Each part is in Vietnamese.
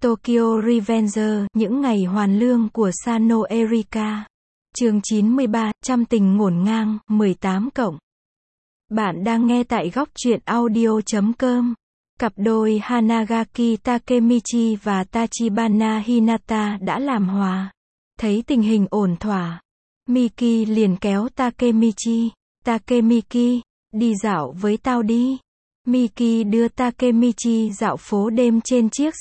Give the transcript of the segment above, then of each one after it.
Tokyo Revenger, những ngày hoàn lương của Sano Erika. Chương 93, trăm tình ngổn ngang, 18 cộng. Bạn đang nghe tại góc truyện audio.com. Cặp đôi Hanagaki Takemichi và Tachibana Hinata đã làm hòa. Thấy tình hình ổn thỏa, Miki liền kéo Takemichi. Takemiki, đi dạo với tao đi. Miki đưa Takemichi dạo phố đêm trên chiếc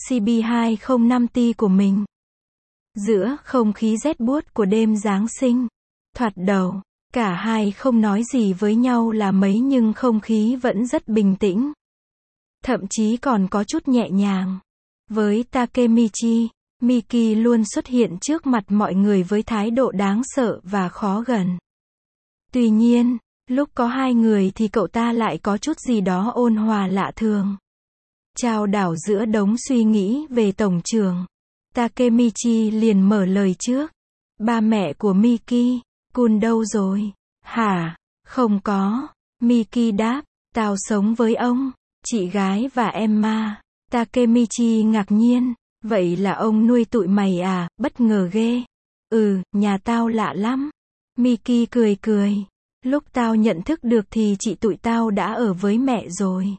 CB205T của mình. Giữa không khí rét buốt của đêm Giáng sinh, thoạt đầu, cả hai không nói gì với nhau là mấy nhưng không khí vẫn rất bình tĩnh. Thậm chí còn có chút nhẹ nhàng. Với Takemichi, Miki luôn xuất hiện trước mặt mọi người với thái độ đáng sợ và khó gần. Tuy nhiên, lúc có hai người thì cậu ta lại có chút gì đó ôn hòa lạ thường. Chao đảo giữa đống suy nghĩ về tổng trưởng, Takemichi liền mở lời trước. Ba mẹ của Miki, Kun đâu rồi? Hả? Không có. Miki đáp, tao sống với ông, chị gái và Emma. Takemichi ngạc nhiên, vậy là ông nuôi tụi mày à, bất ngờ ghê. Nhà tao lạ lắm. Miki cười cười. Lúc tao nhận thức được thì chị tụi tao đã ở với mẹ rồi.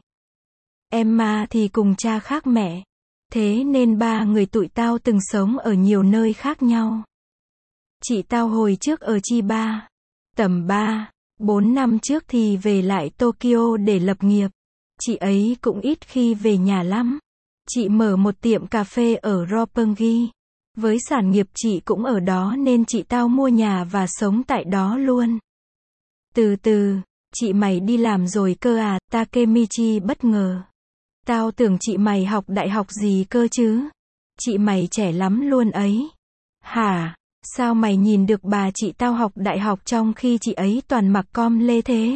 Emma thì cùng cha khác mẹ. Thế nên ba người tụi tao từng sống ở nhiều nơi khác nhau. Chị tao hồi trước ở Chiba. Tầm 3-4 năm trước thì về lại Tokyo để lập nghiệp. Chị ấy cũng ít khi về nhà lắm. Chị mở một tiệm cà phê ở Roppongi. Với sản nghiệp chị cũng ở đó nên chị tao mua nhà và sống tại đó luôn. Từ từ, chị mày đi làm rồi cơ à? Takemichi bất ngờ. Tao tưởng chị mày học đại học gì cơ chứ. Chị mày trẻ lắm luôn ấy. Hả? Sao mày nhìn được bà chị tao học đại học trong khi chị ấy toàn mặc com lê thế?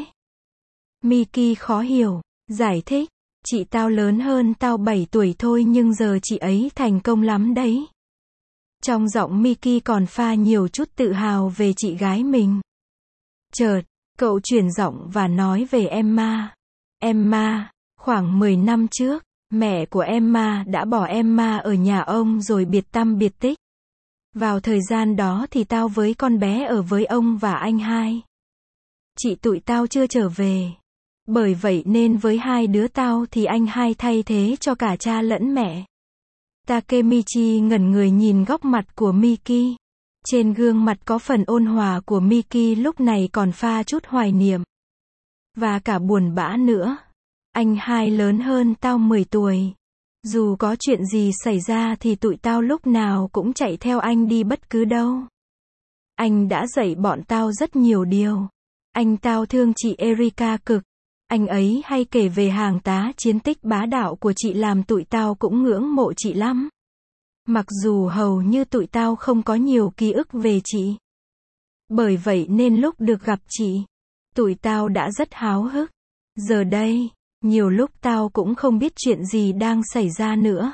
Miki khó hiểu, giải thích. Chị tao lớn hơn tao 7 tuổi thôi nhưng giờ chị ấy thành công lắm đấy. Trong giọng Miki còn pha nhiều chút tự hào về chị gái mình. Chợt, cậu chuyển giọng và nói về Emma. Emma, khoảng 10 năm trước, mẹ của Emma đã bỏ Emma ở nhà ông rồi biệt tăm biệt tích. Vào thời gian đó thì tao với con bé ở với ông và anh hai. Chị tụi tao chưa trở về. Bởi vậy nên với hai đứa tao thì anh hai thay thế cho cả cha lẫn mẹ. Takemichi ngẩn người nhìn góc mặt của Miki. Trên gương mặt có phần ôn hòa của Miki lúc này còn pha chút hoài niệm. Và cả buồn bã nữa. Anh hai lớn hơn tao 10 tuổi. Dù có chuyện gì xảy ra thì tụi tao lúc nào cũng chạy theo anh đi bất cứ đâu. Anh đã dạy bọn tao rất nhiều điều. Anh tao thương chị Erika cực. Anh ấy hay kể về hàng tá chiến tích bá đạo của chị làm tụi tao cũng ngưỡng mộ chị lắm. Mặc dù hầu như tụi tao không có nhiều ký ức về chị. Bởi vậy nên lúc được gặp chị, tụi tao đã rất háo hức. Giờ đây, nhiều lúc tao cũng không biết chuyện gì đang xảy ra nữa.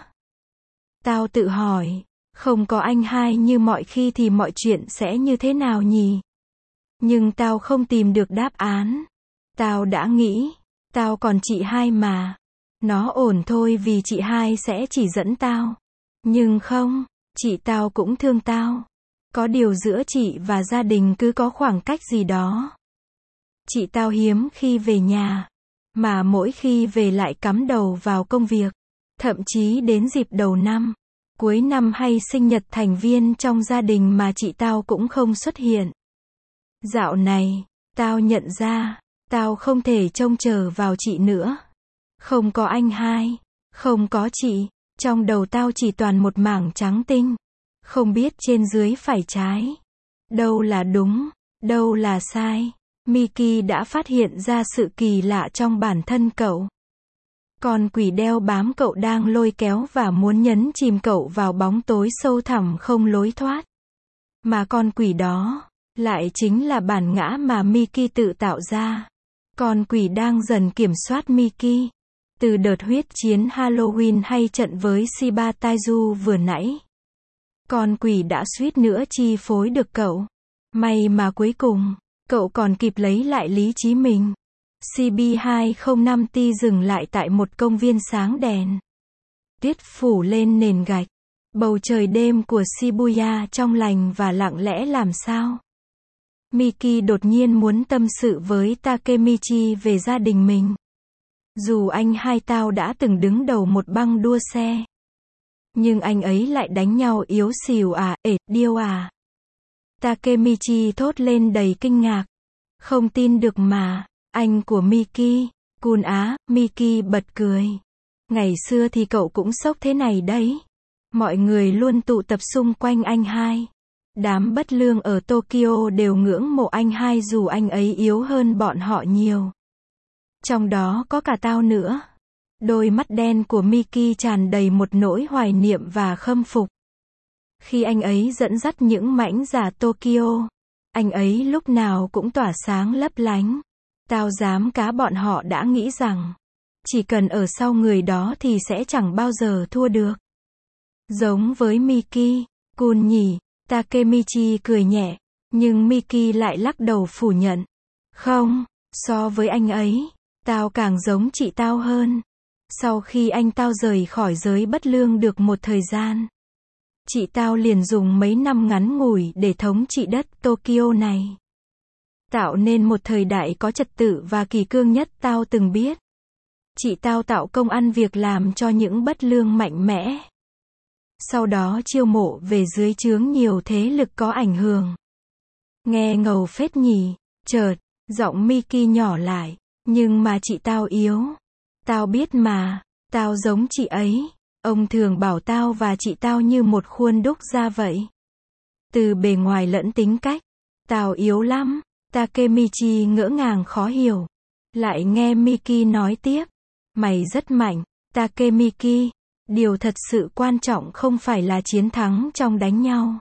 Tao tự hỏi, không có anh hai như mọi khi thì mọi chuyện sẽ như thế nào nhỉ? Nhưng tao không tìm được đáp án. Tao đã nghĩ, tao còn chị hai mà. Nó ổn thôi vì chị hai sẽ chỉ dẫn tao. Nhưng không, chị tao cũng thương tao. Có điều giữa chị và gia đình cứ có khoảng cách gì đó. Chị tao hiếm khi về nhà. Mà mỗi khi về lại cắm đầu vào công việc. Thậm chí đến dịp đầu năm, cuối năm hay sinh nhật thành viên trong gia đình mà chị tao cũng không xuất hiện. Dạo này, tao nhận ra, tao không thể trông chờ vào chị nữa. Không có anh hai, không có chị, trong đầu tao chỉ toàn một mảng trắng tinh. Không biết trên dưới phải trái. Đâu là đúng, đâu là sai. Miki đã phát hiện ra sự kỳ lạ trong bản thân cậu. Con quỷ đeo bám cậu đang lôi kéo và muốn nhấn chìm cậu vào bóng tối sâu thẳm không lối thoát. Mà con quỷ đó, lại chính là bản ngã mà Miki tự tạo ra. Con quỷ đang dần kiểm soát Miki. Từ đợt huyết chiến Halloween hay trận với Shiba Taiju vừa nãy. Con quỷ đã suýt nữa chi phối được cậu. May mà cuối cùng, cậu còn kịp lấy lại lý trí mình. CB205T dừng lại tại một công viên sáng đèn. Tuyết phủ lên nền gạch. Bầu trời đêm của Shibuya trong lành và lặng lẽ làm sao? Miki đột nhiên muốn tâm sự với Takemichi về gia đình mình. Dù anh hai tao đã từng đứng đầu một băng đua xe, nhưng anh ấy lại đánh nhau yếu xìu à, điêu à. Takemichi thốt lên đầy kinh ngạc. Không tin được mà, anh của Miki, Kun á, Miki bật cười. Ngày xưa thì cậu cũng sốc thế này đấy. Mọi người luôn tụ tập xung quanh anh hai. Đám bất lương ở Tokyo đều ngưỡng mộ anh hai dù anh ấy yếu hơn bọn họ nhiều. Trong đó có cả tao nữa. Đôi mắt đen của Miki tràn đầy một nỗi hoài niệm và khâm phục. Khi anh ấy dẫn dắt những mãnh giả Tokyo, anh ấy lúc nào cũng tỏa sáng lấp lánh. Tao dám cá bọn họ đã nghĩ rằng, chỉ cần ở sau người đó thì sẽ chẳng bao giờ thua được. Giống với Miki, Kun nhỉ, Takemichi cười nhẹ, nhưng Miki lại lắc đầu phủ nhận. Không, so với anh ấy, tao càng giống chị tao hơn. Sau khi anh tao rời khỏi giới bất lương được một thời gian, chị tao liền dùng mấy năm ngắn ngủi để thống trị đất Tokyo này. Tạo nên một thời đại có trật tự và kỷ cương nhất tao từng biết. Chị tao tạo công ăn việc làm cho những bất lương mạnh mẽ. Sau đó chiêu mộ về dưới trướng nhiều thế lực có ảnh hưởng. Nghe ngầu phết nhỉ, chợt, giọng Miki nhỏ lại. Nhưng mà chị tao yếu. Tao biết mà, tao giống chị ấy. Ông thường bảo tao và chị tao như một khuôn đúc ra vậy. Từ bề ngoài lẫn tính cách, tao yếu lắm. Takemichi ngỡ ngàng khó hiểu. Lại nghe Miki nói tiếp. Mày rất mạnh, Takemiki. Điều thật sự quan trọng không phải là chiến thắng trong đánh nhau,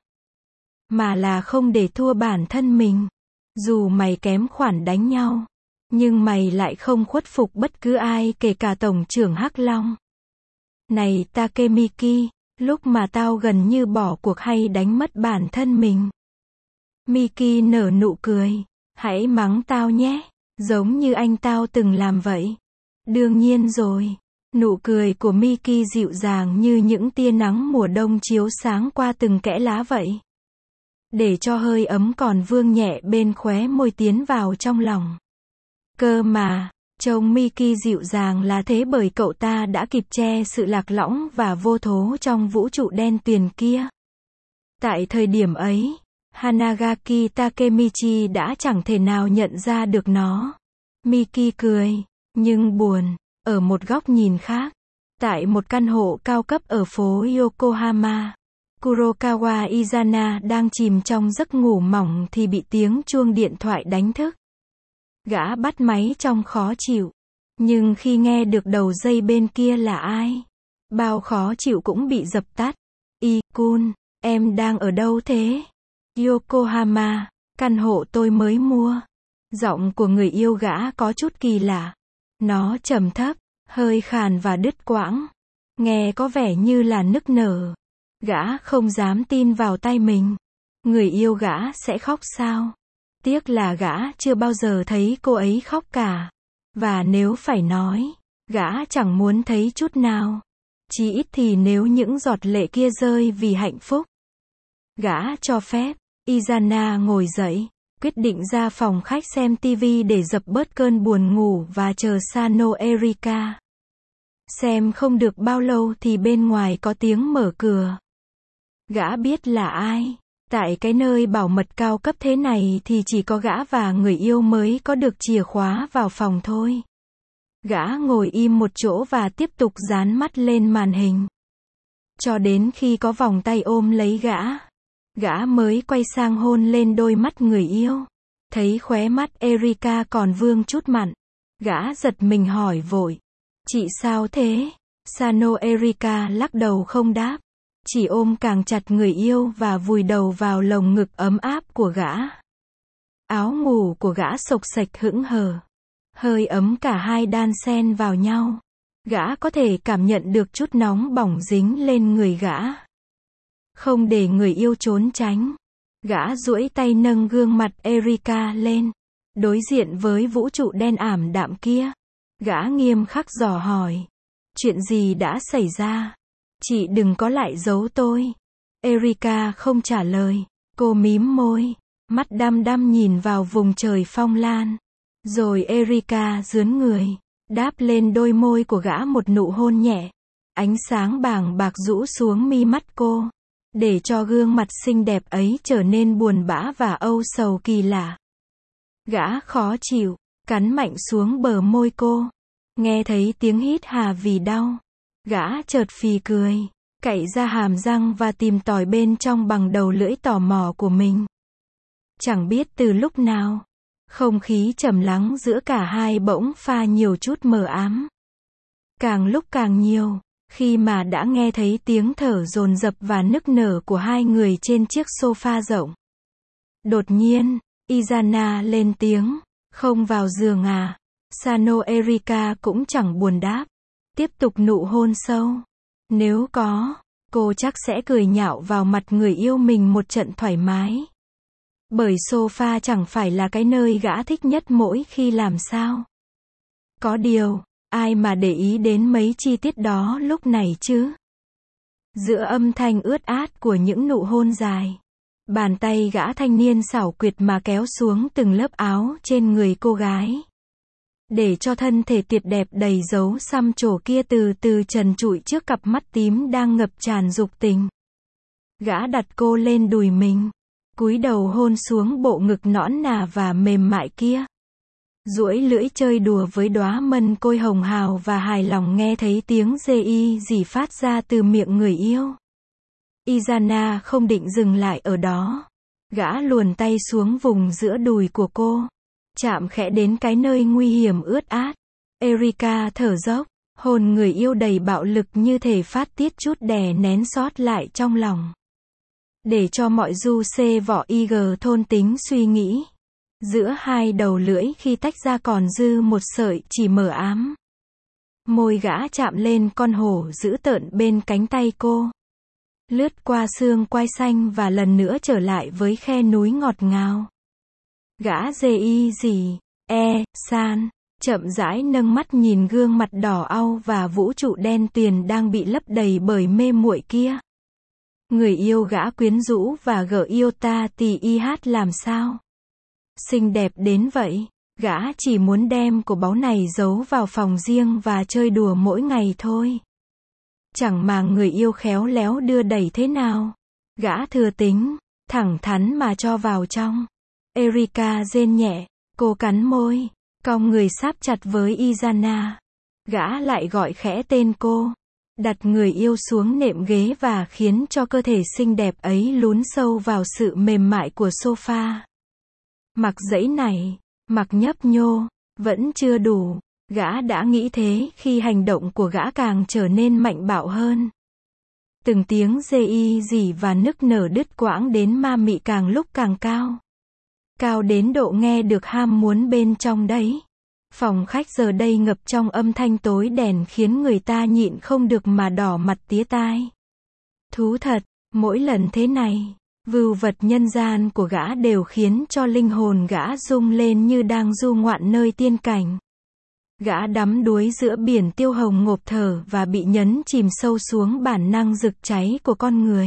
mà là không để thua bản thân mình. Dù mày kém khoản đánh nhau, nhưng mày lại không khuất phục bất cứ ai, kể cả Tổng trưởng Hắc Long. Này Takemiki, lúc mà tao gần như bỏ cuộc hay đánh mất bản thân mình. Miki nở nụ cười. Hãy mắng tao nhé, giống như anh tao từng làm vậy. Đương nhiên rồi. Nụ cười của Miki dịu dàng như những tia nắng mùa đông chiếu sáng qua từng kẽ lá vậy. Để cho hơi ấm còn vương nhẹ bên khóe môi tiến vào trong lòng. Cơ mà, trông Miki dịu dàng là thế bởi cậu ta đã kịp che sự lạc lõng và vô thố trong vũ trụ đen tuyền kia. Tại thời điểm ấy, Hanagaki Takemichi đã chẳng thể nào nhận ra được nó. Miki cười, nhưng buồn. Ở một góc nhìn khác, tại một căn hộ cao cấp ở phố Yokohama, Kurokawa Izana đang chìm trong giấc ngủ mỏng thì bị tiếng chuông điện thoại đánh thức. Gã bắt máy trong khó chịu. Nhưng khi nghe được đầu dây bên kia là ai, bao khó chịu cũng bị dập tắt. Kun, em đang ở đâu thế? Yokohama, căn hộ tôi mới mua. Giọng của người yêu gã có chút kỳ lạ. Nó trầm thấp, hơi khàn và đứt quãng. Nghe có vẻ như là nức nở. Gã không dám tin vào tay mình. Người yêu gã sẽ khóc sao? Tiếc là gã chưa bao giờ thấy cô ấy khóc cả. Và nếu phải nói, gã chẳng muốn thấy chút nào. Chỉ ít thì nếu những giọt lệ kia rơi vì hạnh phúc. Gã cho phép. Izana ngồi dậy, quyết định ra phòng khách xem TV để dập bớt cơn buồn ngủ và chờ Sano Erika. Xem không được bao lâu thì bên ngoài có tiếng mở cửa. Gã biết là ai. Tại cái nơi bảo mật cao cấp thế này thì chỉ có gã và người yêu mới có được chìa khóa vào phòng thôi. Gã ngồi im một chỗ và tiếp tục dán mắt lên màn hình. Cho đến khi có vòng tay ôm lấy gã. Gã mới quay sang hôn lên đôi mắt người yêu. Thấy khóe mắt Erika còn vương chút mặn. Gã giật mình hỏi vội. Chị sao thế? Sano Erika lắc đầu không đáp. Chỉ ôm càng chặt người yêu và vùi đầu vào lồng ngực ấm áp của gã. Áo ngủ của gã xộc xệch hững hờ. Hơi ấm cả hai đan xen vào nhau. Gã có thể cảm nhận được chút nóng bỏng dính lên người gã. Không để người yêu trốn tránh. Gã duỗi tay nâng gương mặt Erika lên. Đối diện với vũ trụ đen ảm đạm kia. Gã nghiêm khắc dò hỏi. Chuyện gì đã xảy ra? Chị đừng có lại giấu tôi. Erika không trả lời. Cô mím môi, mắt đăm đăm nhìn vào vùng trời phong lan. Rồi Erika rướn người, đáp lên đôi môi của gã một nụ hôn nhẹ. Ánh sáng bàng bạc rũ xuống mi mắt cô, để cho gương mặt xinh đẹp ấy trở nên buồn bã và âu sầu kỳ lạ. Gã khó chịu, cắn mạnh xuống bờ môi cô. Nghe thấy tiếng hít hà vì đau, gã chợt phì cười, cạy ra hàm răng và tìm tòi bên trong bằng đầu lưỡi tò mò của mình. Chẳng biết từ lúc nào, không khí trầm lắng giữa cả hai bỗng pha nhiều chút mờ ám. Càng lúc càng nhiều, khi mà đã nghe thấy tiếng thở dồn dập và nức nở của hai người trên chiếc sofa rộng. Đột nhiên, Izana lên tiếng, không vào giường à? Sano Erika cũng chẳng buồn đáp, tiếp tục nụ hôn sâu. Nếu có, cô chắc sẽ cười nhạo vào mặt người yêu mình một trận thoải mái. Bởi sofa chẳng phải là cái nơi gã thích nhất mỗi khi làm sao. Có điều, ai mà để ý đến mấy chi tiết đó lúc này chứ? Giữa âm thanh ướt át của những nụ hôn dài, bàn tay gã thanh niên xảo quyệt mà kéo xuống từng lớp áo trên người cô gái, để cho thân thể tuyệt đẹp đầy dấu xăm trổ kia từ từ trần trụi trước cặp mắt tím đang ngập tràn dục tình. Gã đặt cô lên đùi mình, cúi đầu hôn xuống bộ ngực nõn nà và mềm mại kia. Duỗi lưỡi chơi đùa với đóa mân côi hồng hào và hài lòng nghe thấy tiếng dê y gì phát ra từ miệng người yêu. Izana không định dừng lại ở đó. Gã luồn tay xuống vùng giữa đùi của cô, chạm khẽ đến cái nơi nguy hiểm ướt át. Erika thở dốc, hồn người yêu đầy bạo lực như thể phát tiết chút đè nén sót lại trong lòng. Để cho mọi du xê vỏ IG thôn tính suy nghĩ. Giữa hai đầu lưỡi khi tách ra còn dư một sợi chỉ mờ ám. Môi gã chạm lên con hổ dữ tợn bên cánh tay cô. Lướt qua xương quai xanh và lần nữa trở lại với khe núi ngọt ngào. Gã dê y gì, san, chậm rãi nâng mắt nhìn gương mặt đỏ au và vũ trụ đen tuyền đang bị lấp đầy bởi mê muội kia. Người yêu gã quyến rũ và gở yêu ta tì y hát làm sao? Xinh đẹp đến vậy, gã chỉ muốn đem của báu này giấu vào phòng riêng và chơi đùa mỗi ngày thôi. Chẳng mà người yêu khéo léo đưa đẩy thế nào. Gã thừa tính, thẳng thắn mà cho vào trong. Erika rên nhẹ, cô cắn môi, cong người sáp chặt với Izana. Gã lại gọi khẽ tên cô, đặt người yêu xuống nệm ghế và khiến cho cơ thể xinh đẹp ấy lún sâu vào sự mềm mại của sofa. Mặc dãy này, mặc nhấp nhô, vẫn chưa đủ. Gã đã nghĩ thế khi hành động của gã càng trở nên mạnh bạo hơn. Từng tiếng dê y rỉ và nức nở đứt quãng đến ma mị càng lúc càng cao. Cao đến độ nghe được ham muốn bên trong đấy. Phòng khách giờ đây ngập trong âm thanh tối đèn khiến người ta nhịn không được mà đỏ mặt tía tai. Thú thật, mỗi lần thế này, vưu vật nhân gian của gã đều khiến cho linh hồn gã rung lên như đang du ngoạn nơi tiên cảnh. Gã đắm đuối giữa biển tiêu hồng ngộp thở và bị nhấn chìm sâu xuống bản năng rực cháy của con người.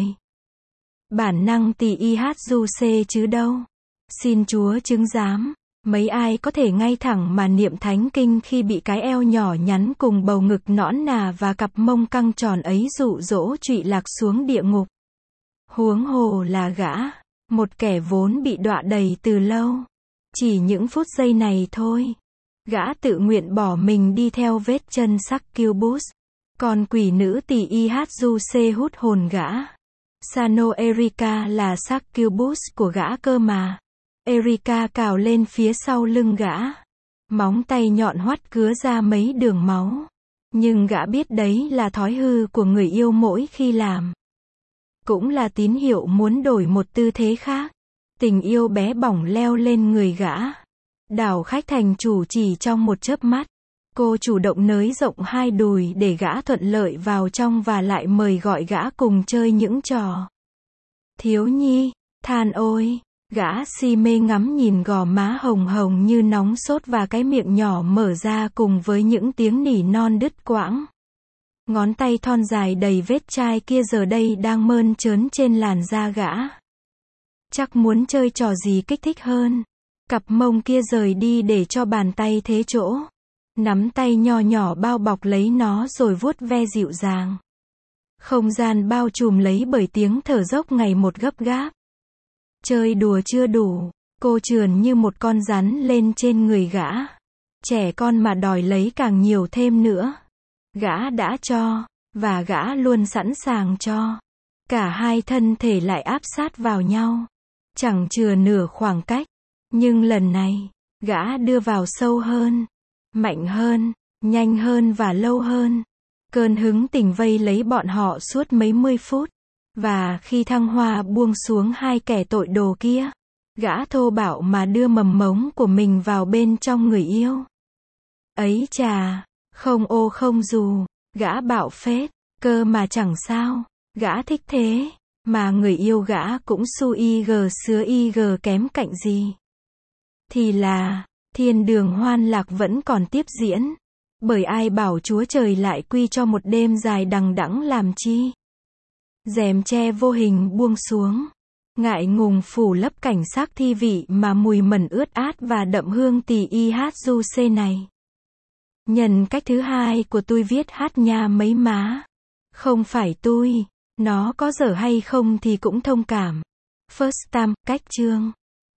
Bản năng tì y hát du xê chứ đâu. Xin Chúa chứng giám, mấy ai có thể ngay thẳng mà niệm thánh kinh khi bị cái eo nhỏ nhắn cùng bầu ngực nõn nà và cặp mông căng tròn ấy dụ dỗ trụy lạc xuống địa ngục. Huống hồ là gã, một kẻ vốn bị đọa đầy từ lâu. Chỉ những phút giây này thôi, gã tự nguyện bỏ mình đi theo vết chân Succubus. Còn quỷ nữ tỳ y hát du xê hút hồn gã. Sano Erika là Succubus của gã cơ mà. Erika cào lên phía sau lưng gã. Móng tay nhọn hoắt cứa ra mấy đường máu. Nhưng gã biết đấy là thói hư của người yêu mỗi khi làm. Cũng là tín hiệu muốn đổi một tư thế khác. Tình yêu bé bỏng leo lên người gã. Đảo khách thành chủ chỉ trong một chớp mắt. Cô chủ động nới rộng hai đùi để gã thuận lợi vào trong và lại mời gọi gã cùng chơi những trò. Thiếu nhi, than ôi, gã si mê ngắm nhìn gò má hồng hồng như nóng sốt và cái miệng nhỏ mở ra cùng với những tiếng nỉ non đứt quãng. Ngón tay thon dài đầy vết chai kia giờ đây đang mơn trớn trên làn da gã. Chắc muốn chơi trò gì kích thích hơn. Cặp mông kia rời đi để cho bàn tay thế chỗ. Nắm tay nho nhỏ bao bọc lấy nó rồi vuốt ve dịu dàng. Không gian bao trùm lấy bởi tiếng thở dốc ngày một gấp gáp. Chơi đùa chưa đủ, cô trườn như một con rắn lên trên người gã. Trẻ con mà đòi lấy càng nhiều thêm nữa. Gã đã cho, và gã luôn sẵn sàng cho. Cả hai thân thể lại áp sát vào nhau. Chẳng chừa nửa khoảng cách. Nhưng lần này, gã đưa vào sâu hơn, mạnh hơn, nhanh hơn và lâu hơn. Cơn hứng tình vây lấy bọn họ suốt mấy mươi phút. Và khi thăng hoa buông xuống hai kẻ tội đồ kia, gã thô bạo mà đưa mầm mống của mình vào bên trong người yêu. Ấy chà, không ô không dù, gã bạo phết, cơ mà chẳng sao, gã thích thế, mà người yêu gã cũng su y gờ kém cạnh gì. Thì là, thiên đường hoan lạc vẫn còn tiếp diễn. Bởi ai bảo Chúa Trời lại quy cho một đêm dài đằng đẵng làm chi? Rèm tre vô hình buông xuống. Ngại ngùng phủ lấp cảnh xác thi vị mà mùi mẩn ướt át và đậm hương tỳ y hát du xê này. Nhân cách thứ hai của tôi viết hát nha mấy má. Không phải tôi, nó có dở hay không thì cũng thông cảm. First time, cách chương.